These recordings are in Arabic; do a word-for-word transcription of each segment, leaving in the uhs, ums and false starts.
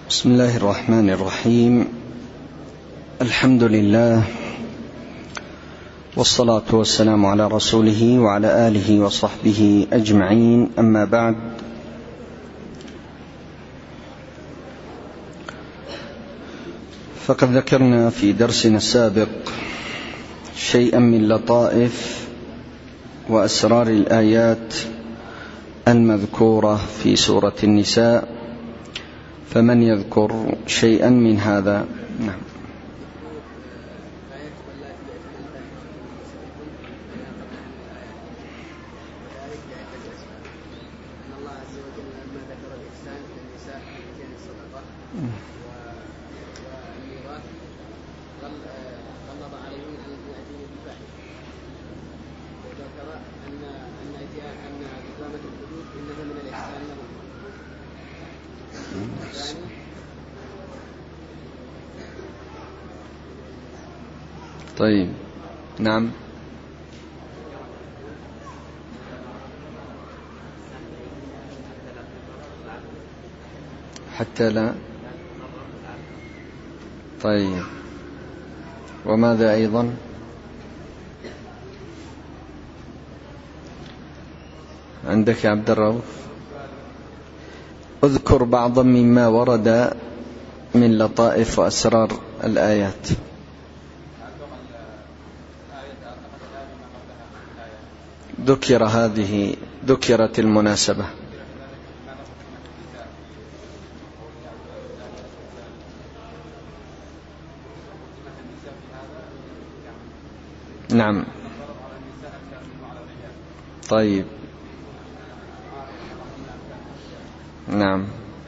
بسم الله الرحمن الرحيم. الحمد لله والصلاة والسلام على رسوله وعلى آله وصحبه أجمعين، أما بعد، فقد ذكرنا في درسنا السابق شيئا من لطائف وأسرار الآيات المذكورة في سورة النساء، فمن يذكر شيئا من هذا؟ نعم. طيب، نعم. حتى لا. طيب، وماذا أيضا؟ عندك يا عبد الرؤوف؟ اذكر بعضا مما ورد من لطائف وأسرار الآيات. ذكر هذه ذكرت المناسبة. نعم. طيب، نعم.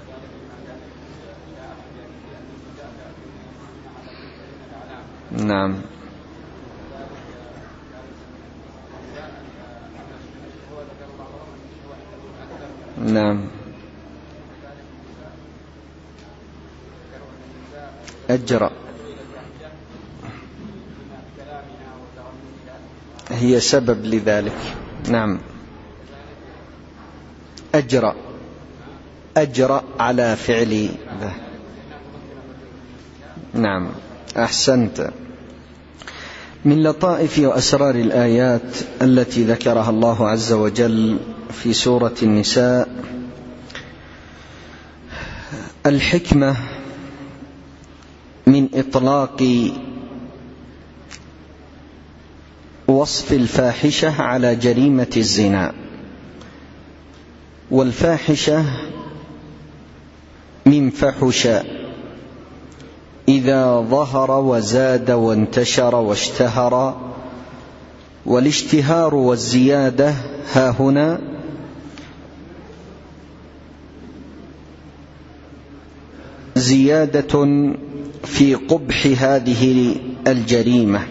نعم. نعم. أجرأ هي سبب لذلك. نعم. أجرأ أجرأ على فعل ذا. نعم، أحسنت. من لطائف وأسرار الآيات التي ذكرها الله عز وجل في سورة النساء الحكمة من إطلاق وصف الفاحشة على جريمة الزنا. والفاحشة من فحش إذا ظهر وزاد وانتشر واشتهر، والاشتهار والزيادة ها هنا زيادة في قبح هذه الجريمة،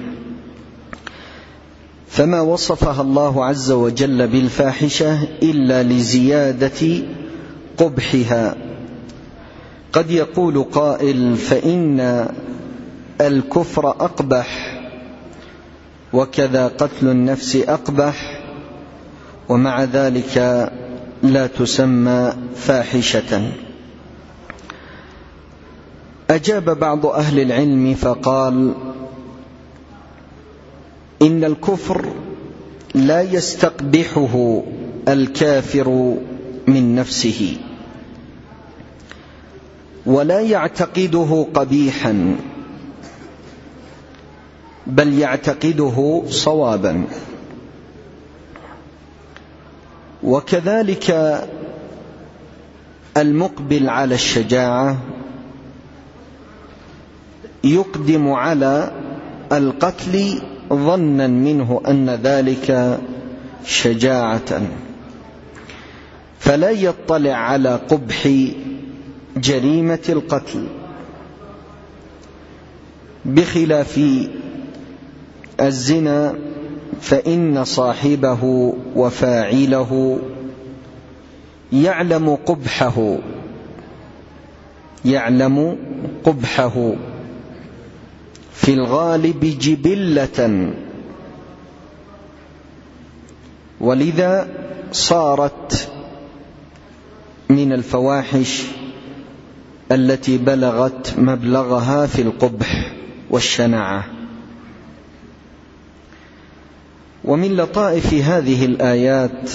فما وصفها الله عز وجل بالفاحشة إلا لزيادة قبحها. قد يقول قائل: فإن الكفر أقبح، وكذا قتل النفس أقبح، ومع ذلك لا تسمى فاحشة. أجاب بعض أهل العلم فقال: إن الكفر لا يستقبحه الكافر من نفسه، ولا يعتقده قبيحا، بل يعتقده صوابا. وكذلك المقبل على الشجاعة يقدم على القتل ظنا منه أن ذلك شجاعة، فلا يطلع على قبح جريمة القتل، بخلاف الزنا فإن صاحبه وفاعله يعلم قبحه يعلم قبحه في الغالب جبلة، ولذا صارت من الفواحش التي بلغت مبلغها في القبح والشناعة. ومن لطائف هذه الآيات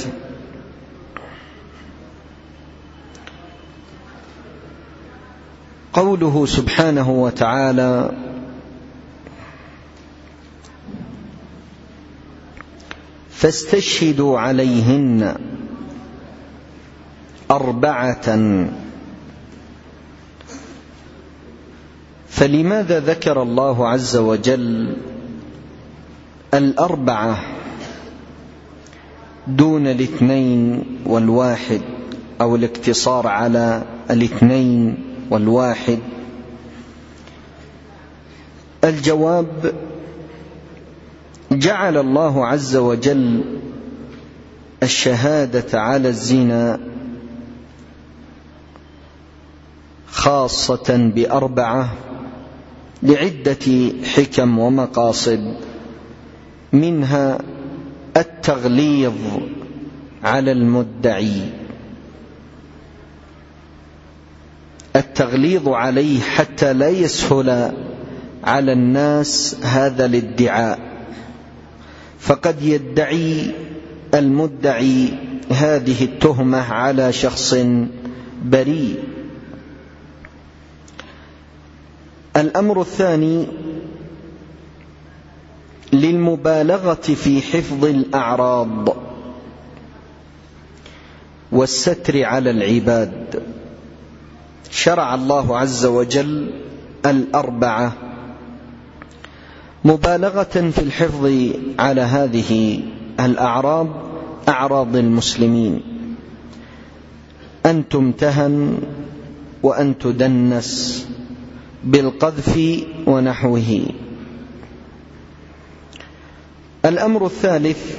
قوله سبحانه وتعالى: فاستشهدوا عليهن أربعة. فلماذا ذكر الله عز وجل الأربعة دون الاثنين والواحد، أو الاقتصار على الاثنين والواحد؟ الجواب: جعل الله عز وجل الشهادة على الزنا خاصة بأربعة لعدة حكم ومقاصد، منها التغليظ على المدعي، التغليظ عليه حتى لا يسهل على الناس هذا الادعاء، فقد يدعي المدعي هذه التهمة على شخص بريء. الأمر الثاني للمبالغة في حفظ الأعراض والستر على العباد، شرع الله عز وجل الأربعة مبالغة في الحفظ على هذه الأعراض، أعراض المسلمين، أن تمتهن وأن تدنس بالقذف ونحوه. الأمر الثالث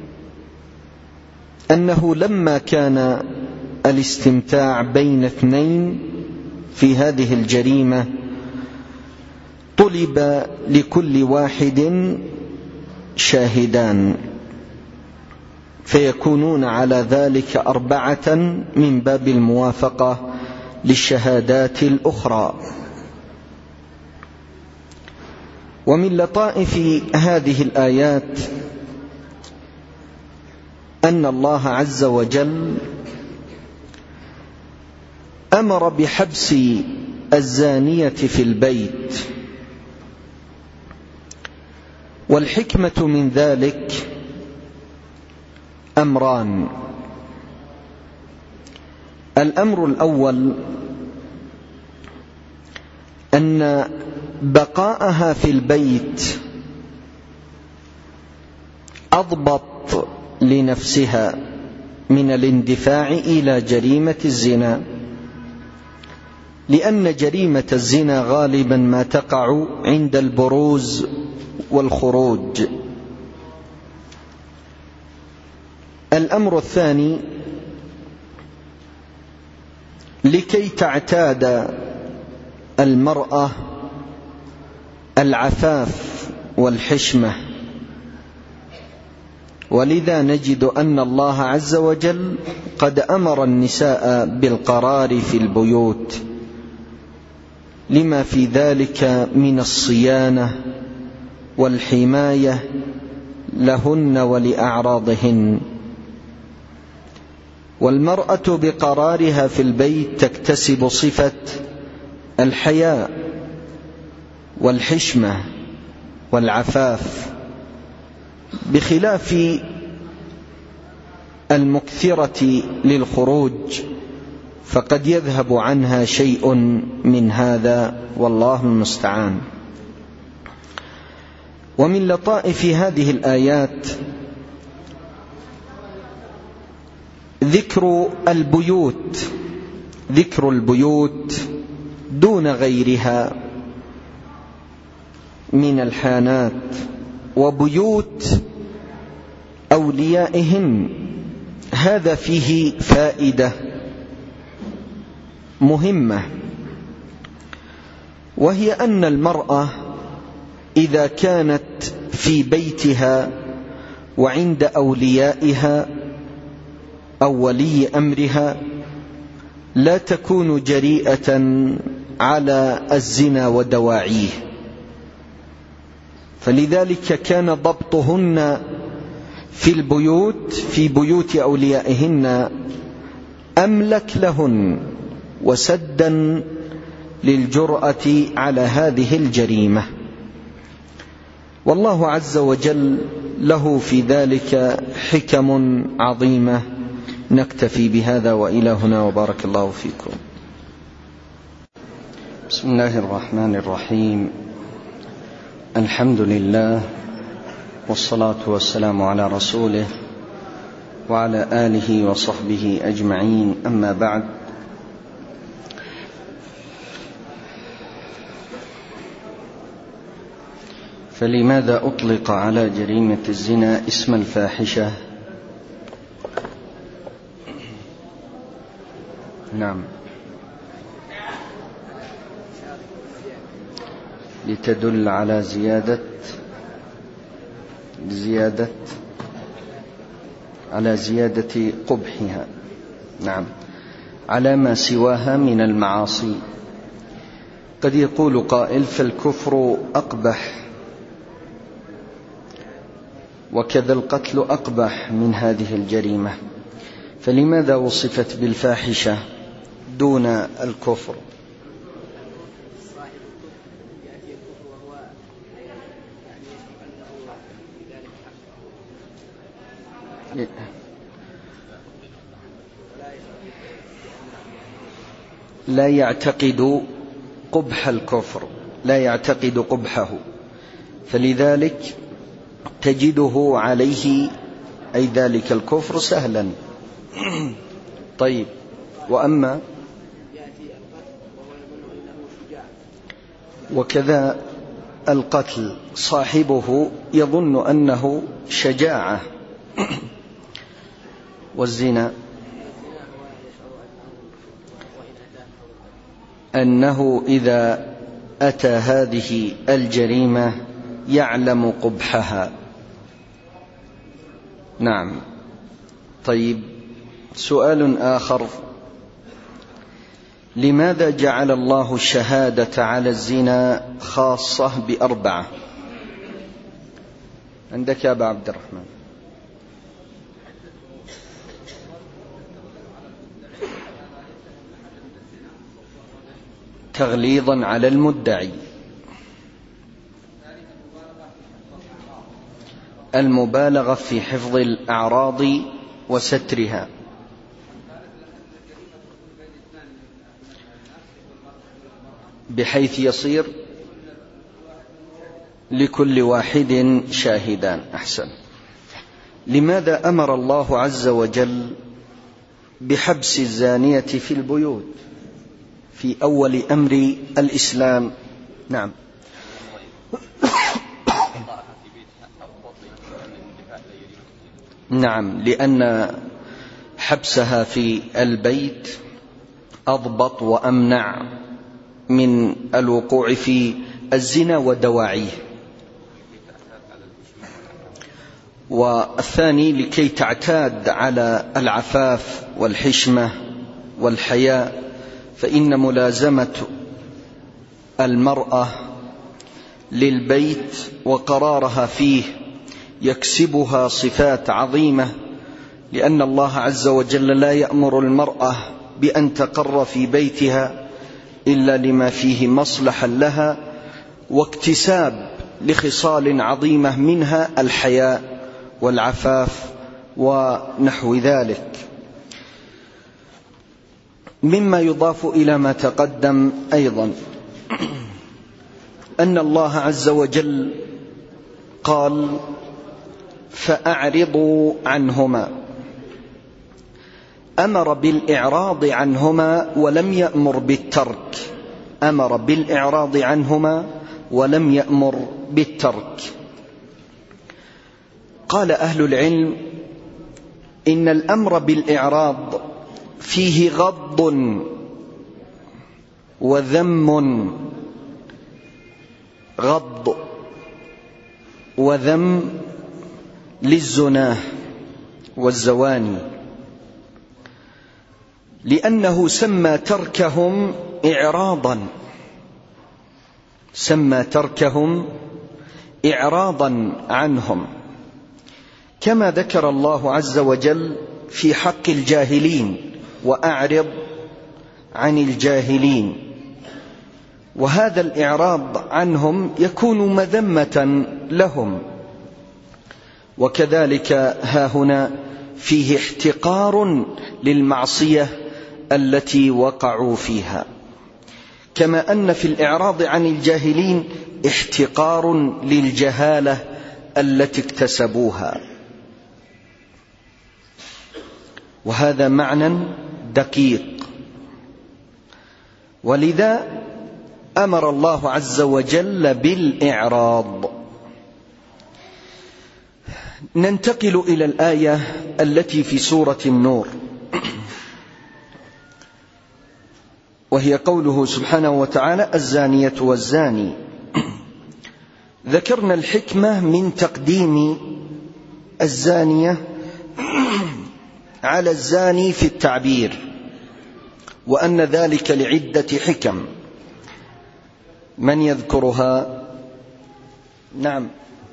أنه لما كان الاستمتاع بين اثنين في هذه الجريمة طلب لكل واحد شاهدان، فيكونون على ذلك أربعة من باب الموافقة للشهادات الأخرى. ومن لطائف هذه الآيات أن الله عز وجل أمر بحبس الزانية في البيت، والحكمة من ذلك أمران: الأمر الأول أن بقاءها في البيت أضبط لنفسها من الاندفاع إلى جريمة الزنا، لأن جريمة الزنا غالبا ما تقع عند البروز والخروج. الأمر الثاني لكي تعتاد المرأة العفاف والحشمة، ولذا نجد أن الله عز وجل قد أمر النساء بالقرار في البيوت لما في ذلك من الصيانة والحماية لهن ولأعراضهن. والمرأة بقرارها في البيت تكتسب صفة الحياء والحشمة والعفاف، بخلاف المكثرة للخروج فقد يذهب عنها شيء من هذا، والله المستعان. ومن لطائف هذه الآيات ذكر البيوت، ذكر البيوت دون غيرها من الحانات وبيوت أوليائهن. هذا فيه فائدة مهمة، وهي أن المرأة إذا كانت في بيتها وعند أوليائها أو ولي أمرها لا تكون جريئة على الزنا ودواعيه، فلذلك كان ضبطهن في البيوت في بيوت أوليائهن أملك لهن وسدا للجرأة على هذه الجريمة. والله عز وجل له في ذلك حكم عظيمة. نكتفي بهذا وإلى هنا، وبارك الله فيكم. بسم الله الرحمن الرحيم. الحمد لله والصلاة والسلام على رسوله وعلى آله وصحبه أجمعين، أما بعد. فلماذا أطلق على جريمة الزنا اسم الفاحشة؟ نعم، لتدل على زيادة زيادة على زيادة قبحها، نعم، على ما سواها من المعاصي. قد يقول قائل: فالكفر أقبح وكذا القتل أقبح من هذه الجريمة، فلماذا وصفت بالفاحشة دون الكفر؟ لا يعتقد قبح الكفر، لا يعتقد قبحه، فلذلك تجده عليه أي ذلك الكفر سهلا. طيب، وأما وكذا القتل صاحبه يظن أنه شجاعة، والزنا أنه إذا أتى هذه الجريمة يعلم قبحها. نعم. طيب، سؤال آخر: لماذا جعل الله الشهادة على الزنا خاصة بأربعة؟ عندك يا أبا عبد الرحمن. تغليظا على المدعي، المبالغة في حفظ الأعراض وسترها، بحيث يصير لكل واحد شاهدان. أحسن. لماذا أمر الله عز وجل بحبس الزانية في البيوت في أول أمر الإسلام؟ نعم. نعم، لأن حبسها في البيت أضبط وأمنع من الوقوع في الزنا ودواعيه. والثاني لكي تعتاد على العفاف والحشمة والحياء، فإن ملازمة المرأة للبيت وقرارها فيه يكسبها صفات عظيمة، لأن الله عز وجل لا يأمر المرأة بأن تقر في بيتها إلا لما فيه مصلحة لها واكتساب لخصال عظيمة، منها الحياء والعفاف ونحو ذلك. مما يضاف إلى ما تقدم أيضا أن الله عز وجل قال: فأعرضوا عنهما، أمر بالإعراض عنهما ولم يأمر بالترك، أمر بالإعراض عنهما ولم يأمر بالترك. قال أهل العلم: إن الأمر بالإعراض فيه غض وذم، غض وذم للزناه والزواني، لأنه سمى تركهم إعراضا، سمى تركهم إعراضا عنهم، كما ذكر الله عز وجل في حق الجاهلين: وأعرض عن الجاهلين. وهذا الإعراض عنهم يكون مذمة لهم، وكذلك ها هنا فيه احتقار للمعصية التي وقعوا فيها، كما أن في الإعراض عن الجاهلين احتقار للجهالة التي اكتسبوها. وهذا معنى دقيق، ولذا أمر الله عز وجل بالإعراض. ننتقل إلى الآية التي في سورة النور، وهي قوله سبحانه وتعالى: الزانية والزاني. ذكرنا الحكمة من تقديم الزانية على الزاني في التعبير، وأن ذلك لعدة حكم. من يذكرها؟ نعم.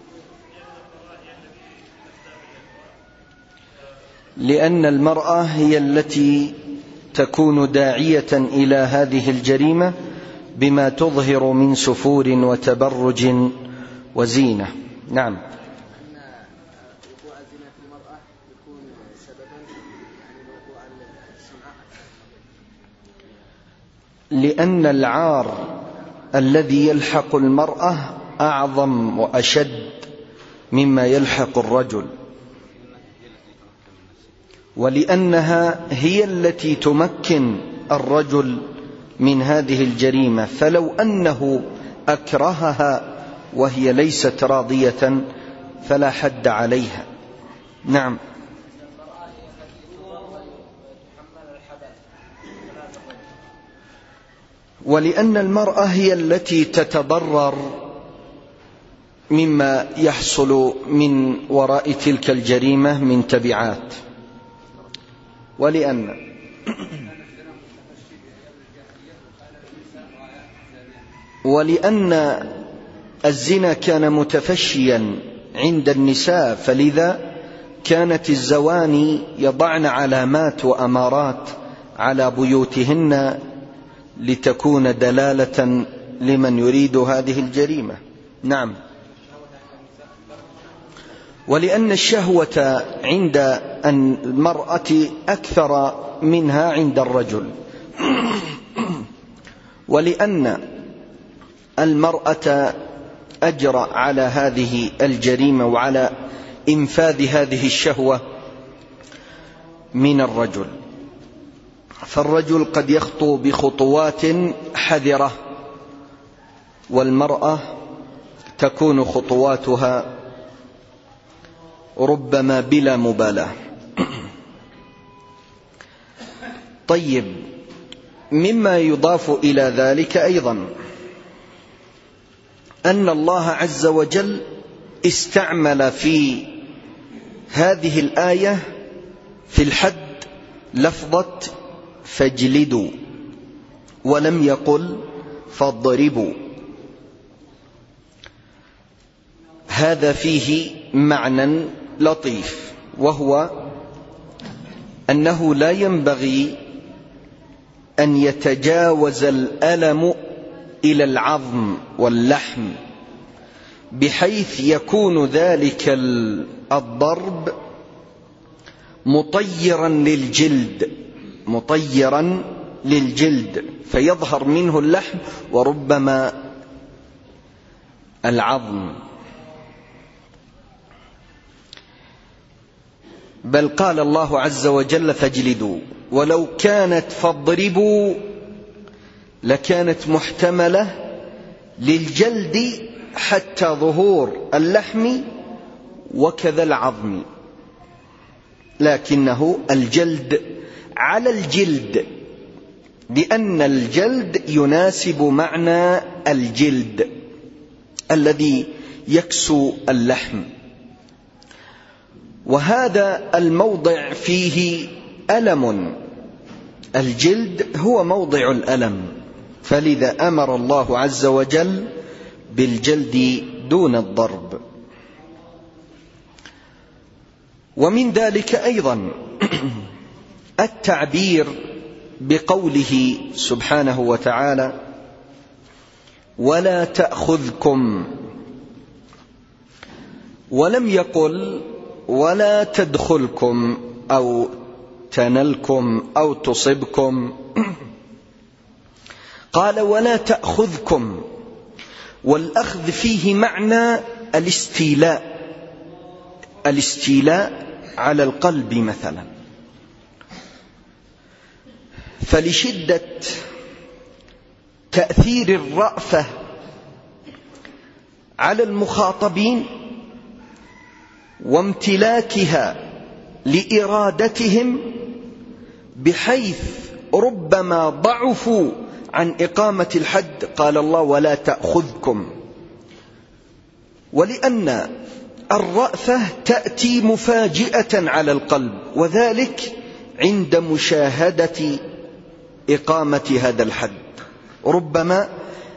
لأن المرأة هي التي تكون داعية إلى هذه الجريمة بما تظهر من سفور وتبرج وزينة. نعم. لأن العار الذي يلحق المرأة أعظم وأشد مما يلحق الرجل، ولأنها هي التي تمكن الرجل من هذه الجريمة، فلو أنه أكرهها وهي ليست راضية فلا حد عليها. نعم. ولأن المرأة هي التي تتضرر مما يحصل من وراء تلك الجريمة من تبعات. ولأن ولأن الزنا كان متفشيا عند النساء، فلذا كانت الزواني يضعن علامات وأمارات على بيوتهن لتكون دلالة لمن يريد هذه الجريمة. نعم. ولأن الشهوة عند المرأة أكثر منها عند الرجل، ولأن المرأة أجرأ على هذه الجريمة وعلى إنفاذ هذه الشهوة من الرجل. فالرجل قد يخطو بخطوات حذرة، والمرأة تكون خطواتها ربما بلا مبالاة. طيب، مما يضاف إلى ذلك أيضا أن الله عز وجل استعمل في هذه الآية في الحد لفظة فاجلدوا، ولم يقل فاضربوا. هذا فيه معنى لطيف، وهو أنه لا ينبغي أن يتجاوز الألم إلى العظم واللحم، بحيث يكون ذلك الضرب مطيرا للجلد مطيرا للجلد فيظهر منه اللحم وربما العظم. بل قال الله عز وجل فاجلدوا، ولو كانت فاضربوا لكانت محتملة للجلد حتى ظهور اللحم وكذا العظم، لكنه الجلد على الجلد، لأن الجلد يناسب معنى الجلد الذي يكسو اللحم. وهذا الموضع فيه ألم الجلد هو موضع الألم، فلذا أمر الله عز وجل بالجلد دون الضرب. ومن ذلك أيضا التعبير بقوله سبحانه وتعالى: ولا تأخذكم، ولم يقل ولا تدخلكم أو تنلكم أو تصبكم، قال ولا تأخذكم، والأخذ فيه معنى الاستيلاء، الاستيلاء على القلب مثلا. فلشدة تأثير الرأفة على المخاطبين وامتلاكها لإرادتهم، بحيث ربما ضعفوا عن إقامة الحد، قال الله ولا تأخذكم. ولأن الرأفة تأتي مفاجئة على القلب، وذلك عند مشاهدة إقامة هذا الحد، ربما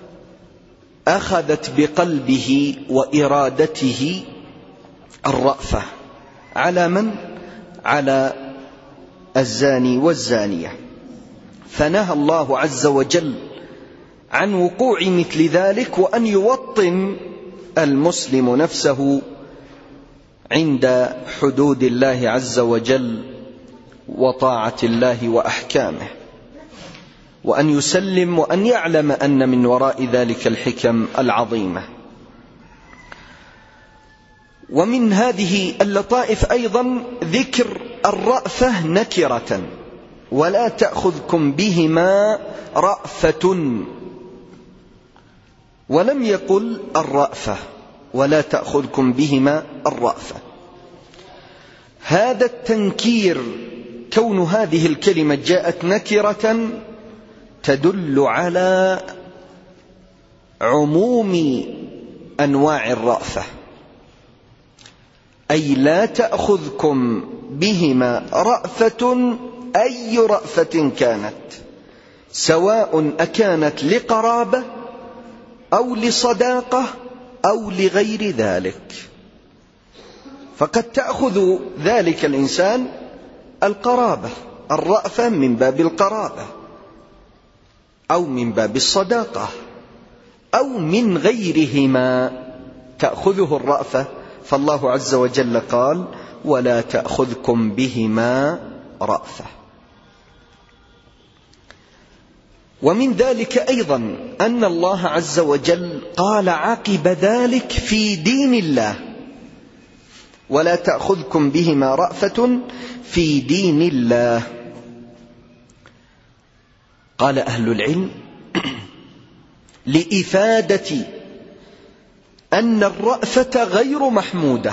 أخذت بقلبه وإرادته الرأفة على من؟ على الزاني والزانية. فنهى الله عز وجل عن وقوع مثل ذلك، وأن يوطن المسلم نفسه عند حدود الله عز وجل وطاعة الله وأحكامه، وأن يسلم وأن يعلم أن من وراء ذلك الحكم العظيمة. ومن هذه اللطائف أيضا ذكر الرأفة نكرة: ولا تأخذكم بهما رأفة، ولم يقل الرأفة، ولا تأخذكم بهما الرأفة. هذا التنكير، كون هذه الكلمة جاءت نكرة، تدل على عموم أنواع الرأفة، أي لا تأخذكم بهما رأفة، أي رأفة كانت، سواء أكانت لقرابة أو لصداقة أو لغير ذلك. فقد تأخذ ذلك الإنسان القرابة، الرأفة من باب القرابة، أو من باب الصداقة، أو من غيرهما تأخذه الرأفة. فالله عز وجل قال ولا تأخذكم بهما رأفة. ومن ذلك أيضا أن الله عز وجل قال عقب ذلك في دين الله: ولا تأخذكم بهما رأفة في دين الله. قال أهل العلم لإفادة أن الرأفة غير محمودة،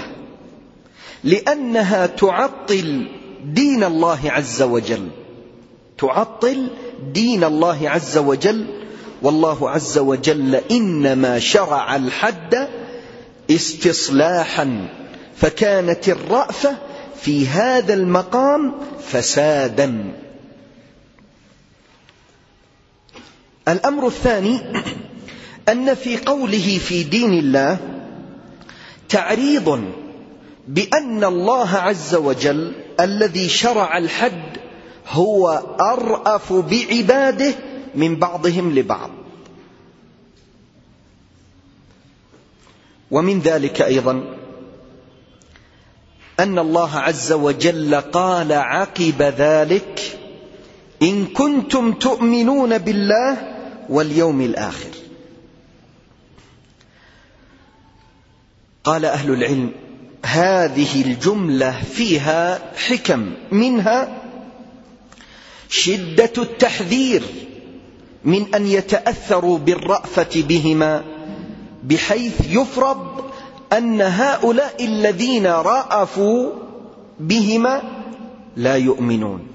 لأنها تعطل دين الله عز وجل، تعطل دين الله عز وجل. والله عز وجل إنما شرع الحد استصلاحا، فكانت الرأفة في هذا المقام فسادا. الأمر الثاني أن في قوله في دين الله تعريض بأن الله عز وجل الذي شرع الحد هو أرأف بعباده من بعضهم لبعض. ومن ذلك أيضا أن الله عز وجل قال عقب ذلك: إن كنتم تؤمنون بالله واليوم الآخر. قال أهل العلم هذه الجملة فيها حكم، منها شدة التحذير من أن يتأثروا بالرأفة بهما، بحيث يفرض أن هؤلاء الذين رأفوا بهما لا يؤمنون.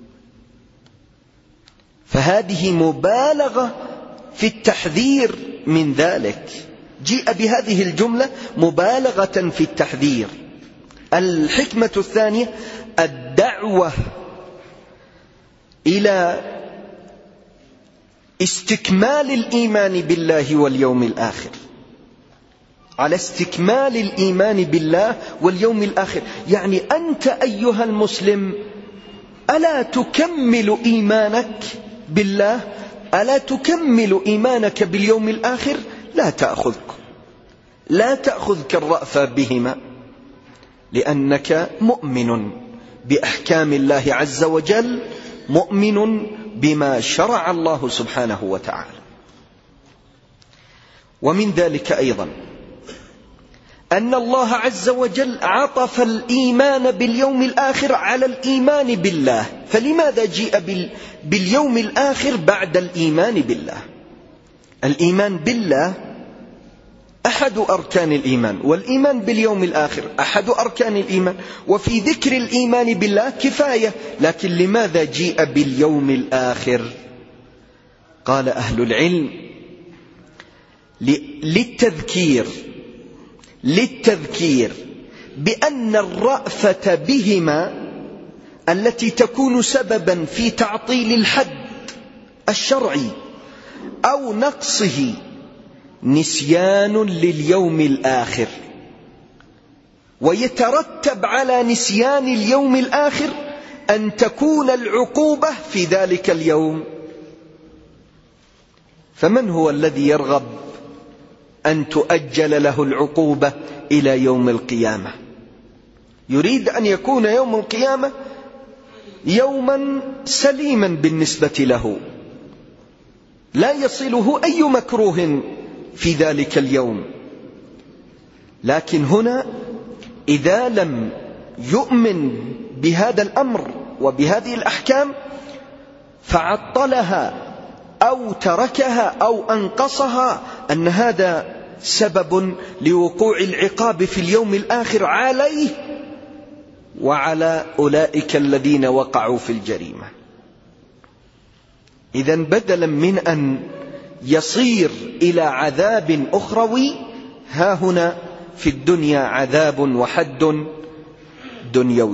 فهذه مبالغة في التحذير من ذلك، جيء بهذه الجملة مبالغة في التحذير. الحكمة الثانية الدعوة إلى استكمال الإيمان بالله واليوم الآخر، على استكمال الإيمان بالله واليوم الآخر. يعني أنت أيها المسلم ألا تكمل إيمانك بالله؟ ألا تكمل إيمانك باليوم الآخر؟ لا تأخذك لا تأخذك الرأفة بهما، لأنك مؤمن بأحكام الله عز وجل، مؤمن بما شرع الله سبحانه وتعالى. ومن ذلك أيضا أن الله عز وجل عطف الإيمان باليوم الآخر على الإيمان بالله. فلماذا جيء باليوم الآخر بعد الإيمان بالله؟ الإيمان بالله أحد أركان الإيمان، والإيمان باليوم الآخر أحد أركان الإيمان، وفي ذكر الإيمان بالله كفاية. لكن لماذا جيء باليوم الآخر؟ قال أهل العلم للتذكير للتذكير بأن الرأفة بهما التي تكون سببا في تعطيل الحد الشرعي أو نقصه نسيان لليوم الآخر، ويترتب على نسيان اليوم الآخر أن تكون العقوبة في ذلك اليوم. فمن هو الذي يرغب أن تؤجل له العقوبة إلى يوم القيامة؟ يريد أن يكون يوم القيامة يوما سليما بالنسبة له، لا يصله أي مكروه في ذلك اليوم. لكن هنا إذا لم يؤمن بهذا الأمر وبهذه الأحكام فعطلها أو تركها أو أنقصها، أن هذا سبب لوقوع العقاب في اليوم الآخر عليه وعلى أولئك الذين وقعوا في الجريمة. إذن بدلا من أن يصير إلى عذاب أخروي، ها هنا في الدنيا عذاب وحد دنيوي.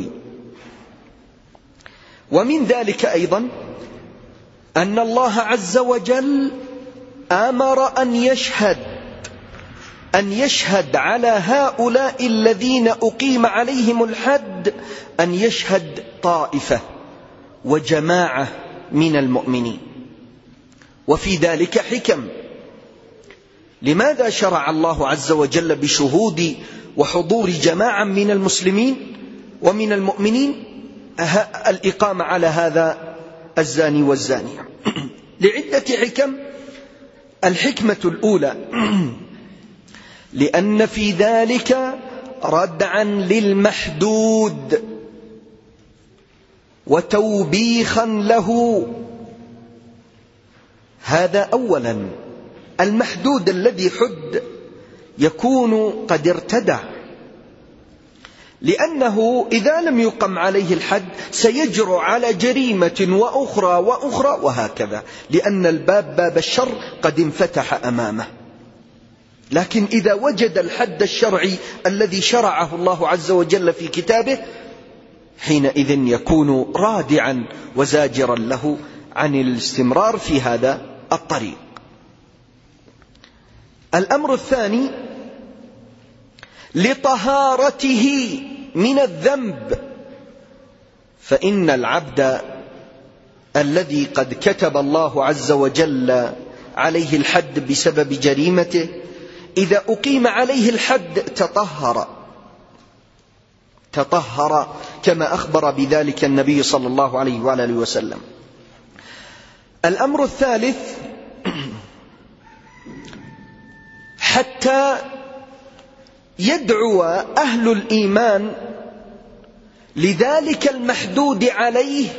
ومن ذلك أيضا أن الله عز وجل أمر أن يشهد أن يشهد على هؤلاء الذين أقيم عليهم الحد، أن يشهد طائفة وجماعة من المؤمنين. وفي ذلك حكم. لماذا شرع الله عز وجل بشهود وحضور جماعة من المسلمين ومن المؤمنين الإقامة على هذا الزاني والزانية؟ لعدة حكم. الحكمة الأولى لأن في ذلك ردعا للمحدود وتوبيخا له. هذا أولا. المحدود الذي حد يكون قد ارتدع، لأنه إذا لم يقم عليه الحد سيجرؤ على جريمة وأخرى وأخرى وهكذا، لأن الباب باب الشر قد انفتح أمامه. لكن إذا وجد الحد الشرعي الذي شرعه الله عز وجل في كتابه، حينئذ يكون رادعا وزاجرا له عن الاستمرار في هذا الطريق. الأمر الثاني لطهارته من الذنب، فإن العبد الذي قد كتب الله عز وجل عليه الحد بسبب جريمته إذا أقيم عليه الحد تطهر تطهر كما أخبر بذلك النبي صلى الله عليه وآله وسلم. الأمر الثالث حتى يدعو أهل الإيمان لذلك المحدود عليه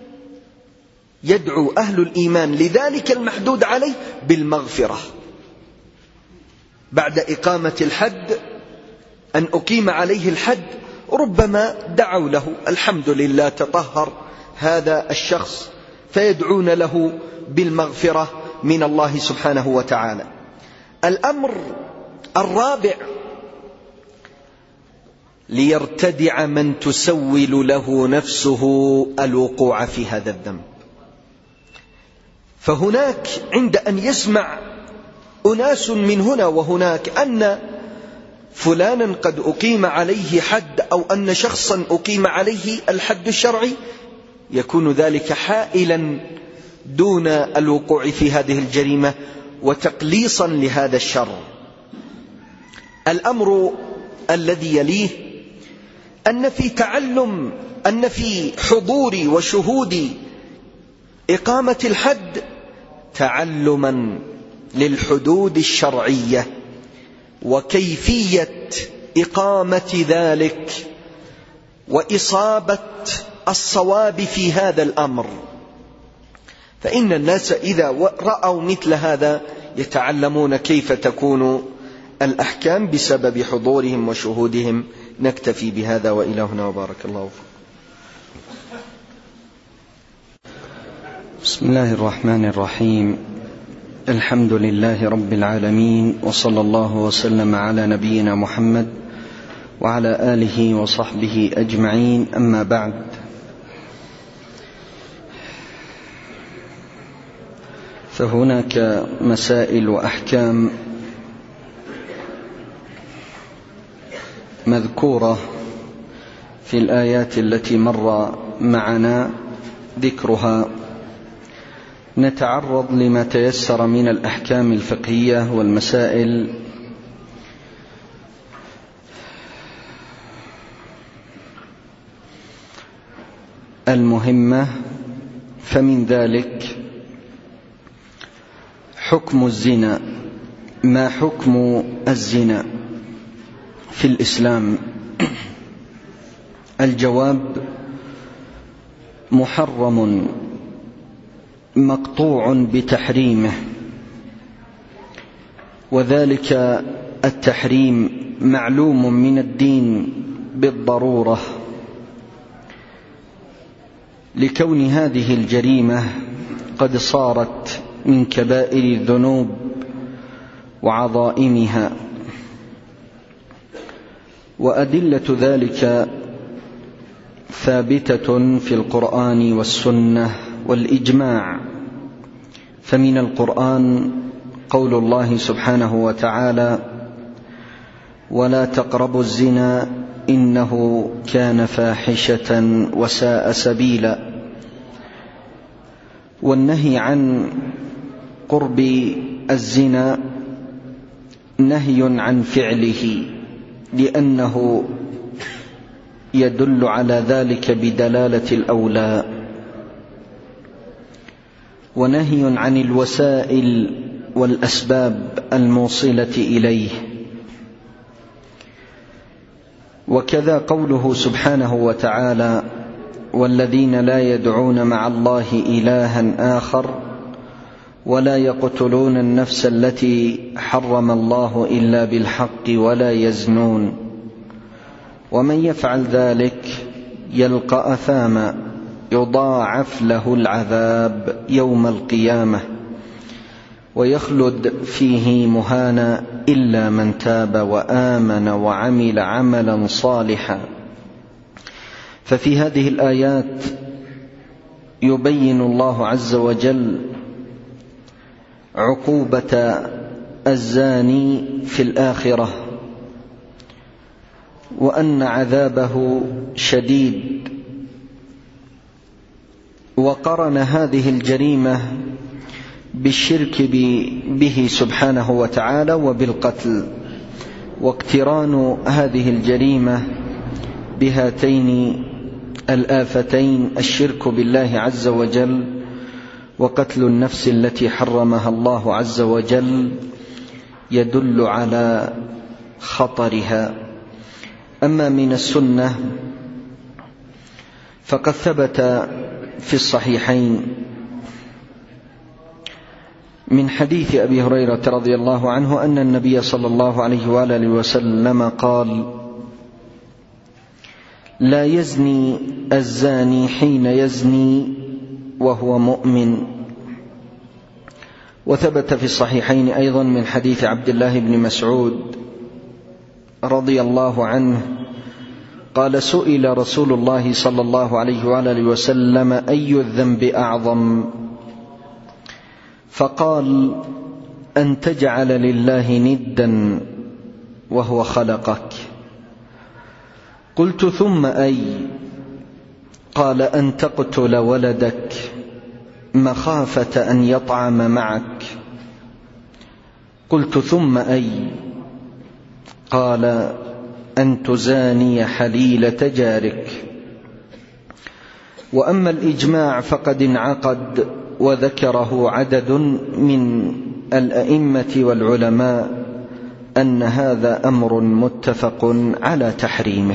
يدعو أهل الإيمان لذلك المحدود عليه بالمغفرة بعد إقامة الحد. أن أقيم عليه الحد ربما دعوا له الحمد لله تطهر هذا الشخص، فيدعون له بالمغفرة من الله سبحانه وتعالى. الأمر الرابع ليرتدع من تسول له نفسه الوقوع في هذا الذنب. فهناك عند أن يسمع أناس من هنا وهناك أن فلانا قد أقيم عليه حد أو أن شخصا أقيم عليه الحد الشرعي، يكون ذلك حائلا دون الوقوع في هذه الجريمة وتقليصا لهذا الشر. الأمر الذي يليه أن في تعلم أن في حضور وشهود إقامة الحد تعلما للحدود الشرعية وكيفية إقامة ذلك وإصابة الصواب في هذا الأمر، فإن الناس إذا رأوا مثل هذا يتعلمون كيف تكون الأحكام بسبب حضورهم وشهودهم. نكتفي بهذا وإلهنا وبارك الله فيكم. بسم الله الرحمن الرحيم. الحمد لله رب العالمين، وصلى الله وسلم على نبينا محمد وعلى آله وصحبه أجمعين، أما بعد. فهناك مسائل وأحكام مذكورة في الآيات التي مر معنا ذكرها، نتعرض لما تيسر من الأحكام الفقهية والمسائل المهمة. فمن ذلك حكم الزنا. ما حكم الزنا في الإسلام؟ الجواب: محرم مقطوع بتحريمه، وذلك التحريم معلوم من الدين بالضرورة، لكون هذه الجريمة قد صارت من كبائر الذنوب وعظائمها، وأدلة ذلك ثابتة في القرآن والسنة والإجماع. فمن القرآن قول الله سبحانه وتعالى: ولا تقربوا الزنا إنه كان فاحشة وساء سبيلا. والنهي عن قرب الزنا نهي عن فعله، لأنه يدل على ذلك بدلالة الأولى، ونهي عن الوسائل والأسباب الموصلة إليه. وكذا قوله سبحانه وتعالى: والذين لا يدعون مع الله إلها آخر ولا يقتلون النفس التي حرم الله إلا بالحق ولا يزنون ومن يفعل ذلك يلقى أثاما يضاعف له العذاب يوم القيامة ويخلد فيه مهانا إلا من تاب وآمن وعمل عملا صالحا. ففي هذه الآيات يبين الله عز وجل عقوبة الزاني في الآخرة، وأن عذابه شديد، وقرن هذه الجريمة بالشرك به سبحانه وتعالى وبالقتل، واقتران هذه الجريمة بهاتين الآفتين: الشرك بالله عز وجل وقتل النفس التي حرمها الله عز وجل، يدل على خطرها. أما من السنة فقد ثبت في الصحيحين من حديث أبي هريرة رضي الله عنه أن النبي صلى الله عليه وآله وسلم قال: لا يزني الزاني حين يزني وهو مؤمن. وثبت في الصحيحين أيضا من حديث عبد الله بن مسعود رضي الله عنه قال: سئل رسول الله صلى الله عليه وآله وسلم: أي الذنب أعظم؟ فقال: أن تجعل لله ندا وهو خلقك. قلت: ثم أي؟ قال: أن تقتل ولدك مخافة أن يطعم معك. قلت: ثم أي؟ قال: أن تزاني حليلة جارك. وأما الإجماع فقد انعقد، وذكره عدد من الأئمة والعلماء أن هذا أمر متفق على تحريمه.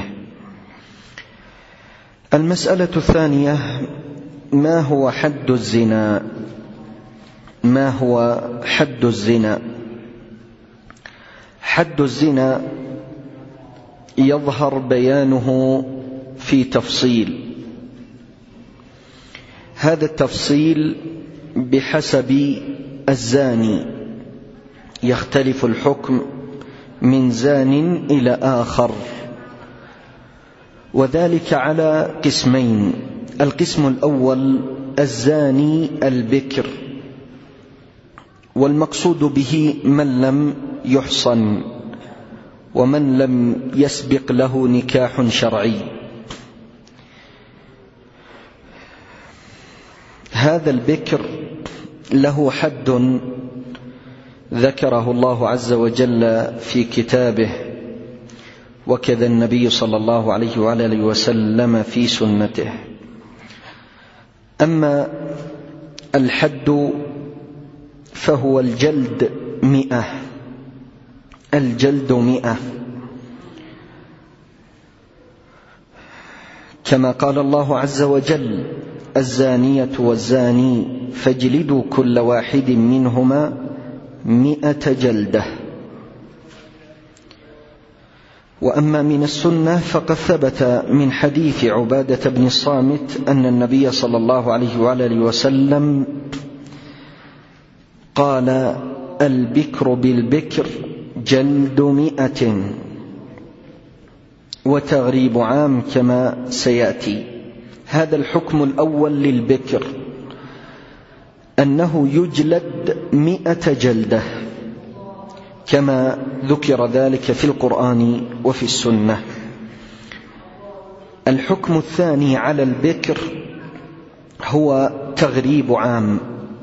المسألة الثانية: ما هو حد الزنا؟ ما هو حد الزنا؟ حد الزنا يظهر بيانه في تفصيل، هذا التفصيل بحسب الزاني، يختلف الحكم من زان إلى آخر، وذلك على قسمين: القسم الأول الزاني البكر، والمقصود به من لم يحصن ومن لم يسبق له نكاح شرعي. هذا البكر له حد ذكره الله عز وجل في كتابه، وكذا النبي صلى الله عليه وآله وسلم في سنته. أما الحد فهو الجلد مئة، الجلد مئة، كما قال الله عز وجل: الزانية والزاني فاجلدوا كل واحد منهما مئة جلدة. وأما من السنة فقد ثبت من حديث عبادة بن الصامت أن النبي صلى الله عليه وآله وسلم قال: البكر بالبكر جلد مئة وتغريب عام، كما سيأتي. هذا الحكم الأول للبكر، أنه يجلد مئة جلدة، كما ذكر ذلك في القرآن وفي السنة. الحكم الثاني على البكر هو تغريب عام،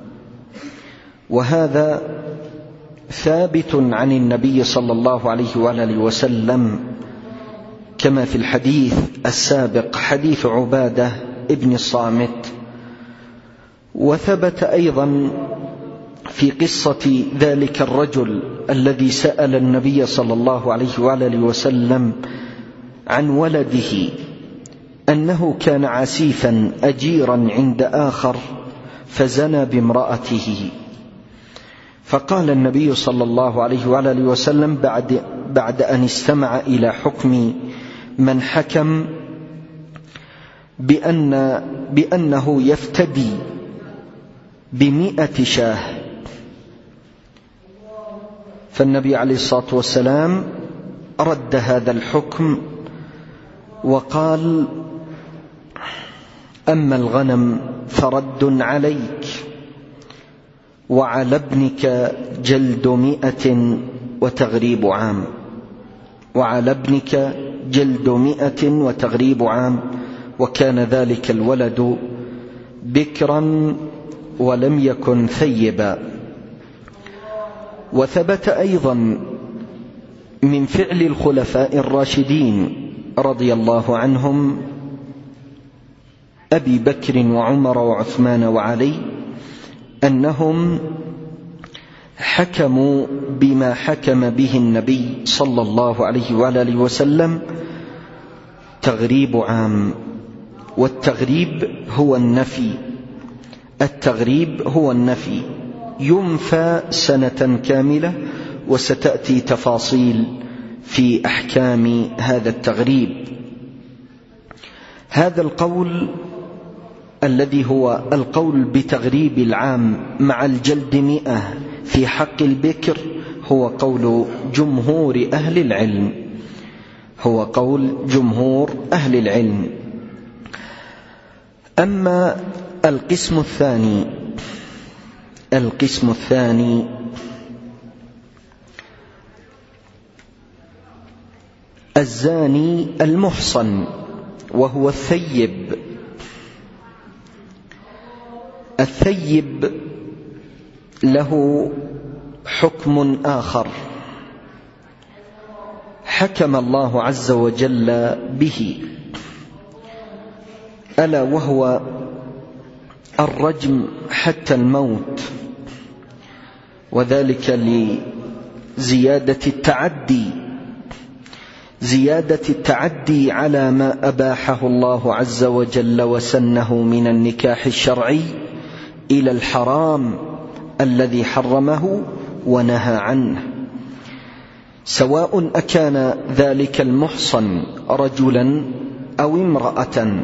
وهذا ثابت عن النبي صلى الله عليه وآله وسلم، كما في الحديث السابق حديث عبادة ابن الصامت. وثبت أيضا في قصة ذلك الرجل الذي سأل النبي صلى الله عليه وآله وسلم عن ولده أنه كان عسيفا أجيرا عند آخر فزنى بامرأته، فقال النبي صلى الله عليه وآله وسلم بعد, بعد أن استمع إلى حكم من حكم بأن بأنه يفتدي بمئة شاه، فالنبي عليه الصلاة والسلام رد هذا الحكم وقال: أما الغنم فرد عليك، وعلى ابنك جلد مئة وتغريب عام، وعلى ابنك جلد مئة وتغريب عام. وكان ذلك الولد بكرا ولم يكن ثيبا. وثبت أيضا من فعل الخلفاء الراشدين رضي الله عنهم، أبي بكر وعمر وعثمان وعلي، أنهم حكموا بما حكم به النبي صلى الله عليه وآله وسلم تغريب عام. والتغريب هو النفي، التغريب هو النفي، ينفى سنة كاملة، وستأتي تفاصيل في أحكام هذا التغريب. هذا القول الذي هو القول بتغريب العام مع الجلد مئة في حق البكر هو قول جمهور أهل العلم، هو قول جمهور أهل العلم. أما القسم الثاني القسم الثاني الزاني المحصن وهو الثيب. الثيب له حكم آخر حكم الله عز وجل به، ألا وهو الرجم حتى الموت، وذلك لزيادة التعدي زيادة التعدي على ما أباحه الله عز وجل وسنه من النكاح الشرعي إلى الحرام الذي حرمه ونهى عنه، سواء أكان ذلك المحصن رجلا أو امرأة.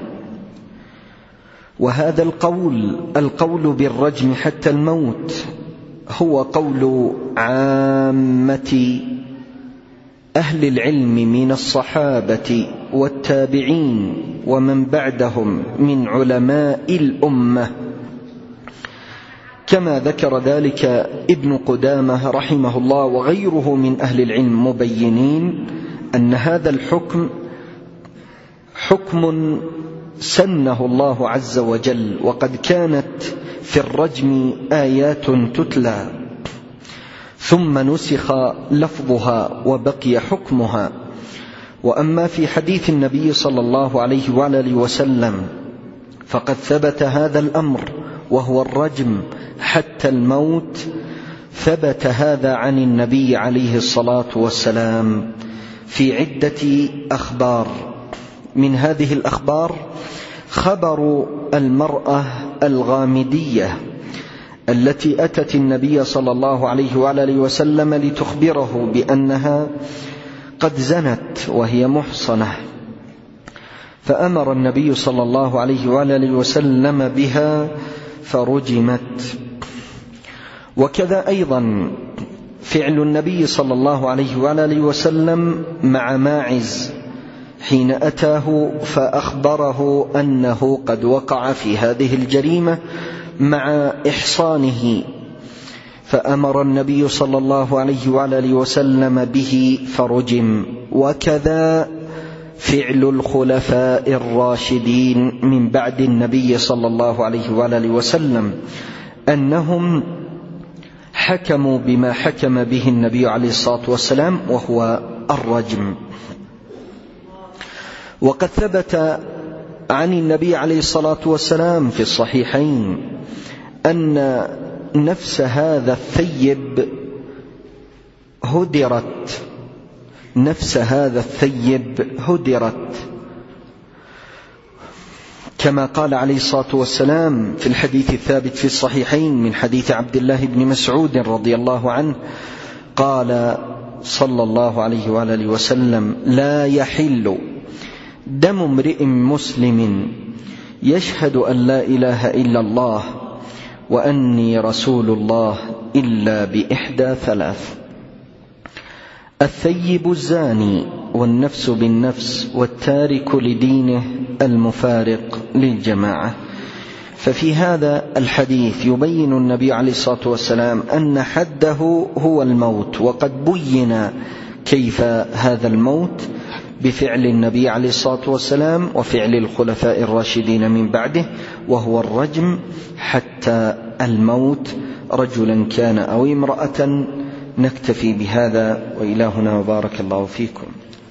وهذا القول القول بالرجم حتى الموت هو قول عامة أهل العلم من الصحابة والتابعين ومن بعدهم من علماء الأمة، كما ذكر ذلك ابن قدامة رحمه الله وغيره من أهل العلم مبينين أن هذا الحكم حكم سنه الله عز وجل، وقد كانت في الرجم آيات تتلى ثم نسخ لفظها وبقي حكمها. وأما في حديث النبي صلى الله عليه وآله وسلم فقد ثبت هذا الأمر وهو الرجم حتى الموت، ثبت هذا عن النبي عليه الصلاة والسلام في عدة أخبار. من هذه الأخبار خبر المرأة الغامدية التي أتت النبي صلى الله عليه وآله وسلم لتخبره بأنها قد زنت وهي محصنة، فأمر النبي صلى الله عليه وآله وسلم بها فرجمت. وكذا أيضا فعل النبي صلى الله عليه وآله وسلم مع ماعز حين أتاه فأخبره أنه قد وقع في هذه الجريمة مع إحصانه، فأمر النبي صلى الله عليه وآله وسلم به فرجم. وكذا فعل الخلفاء الراشدين من بعد النبي صلى الله عليه وآله وسلم، أنهم حكموا بما حكم به النبي عليه الصلاة والسلام وهو الرجم. وقد ثبت عن النبي عليه الصلاة والسلام في الصحيحين أن نفس هذا الثيب هدرت نفس هذا الثيب هدرت كما قال عليه الصلاة والسلام في الحديث الثابت في الصحيحين من حديث عبد الله بن مسعود رضي الله عنه قال صلى الله عليه وآله وسلم: لا يحل دم امرئ مسلم يشهد أن لا إله إلا الله وأني رسول الله إلا بإحدى ثلاث: الثيب الزاني، والنفس بالنفس، والتارك لدينه، المفارق للجماعة. ففي هذا الحديث يبين النبي عليه الصلاة والسلام أن حده هو الموت، وقد بين كيف هذا الموت بفعل النبي عليه الصلاة والسلام وفعل الخلفاء الراشدين من بعده، وهو الرجم حتى الموت، رجلا كان أو امرأة. نكتفي بهذا، وإلهنا وبارك الله فيكم.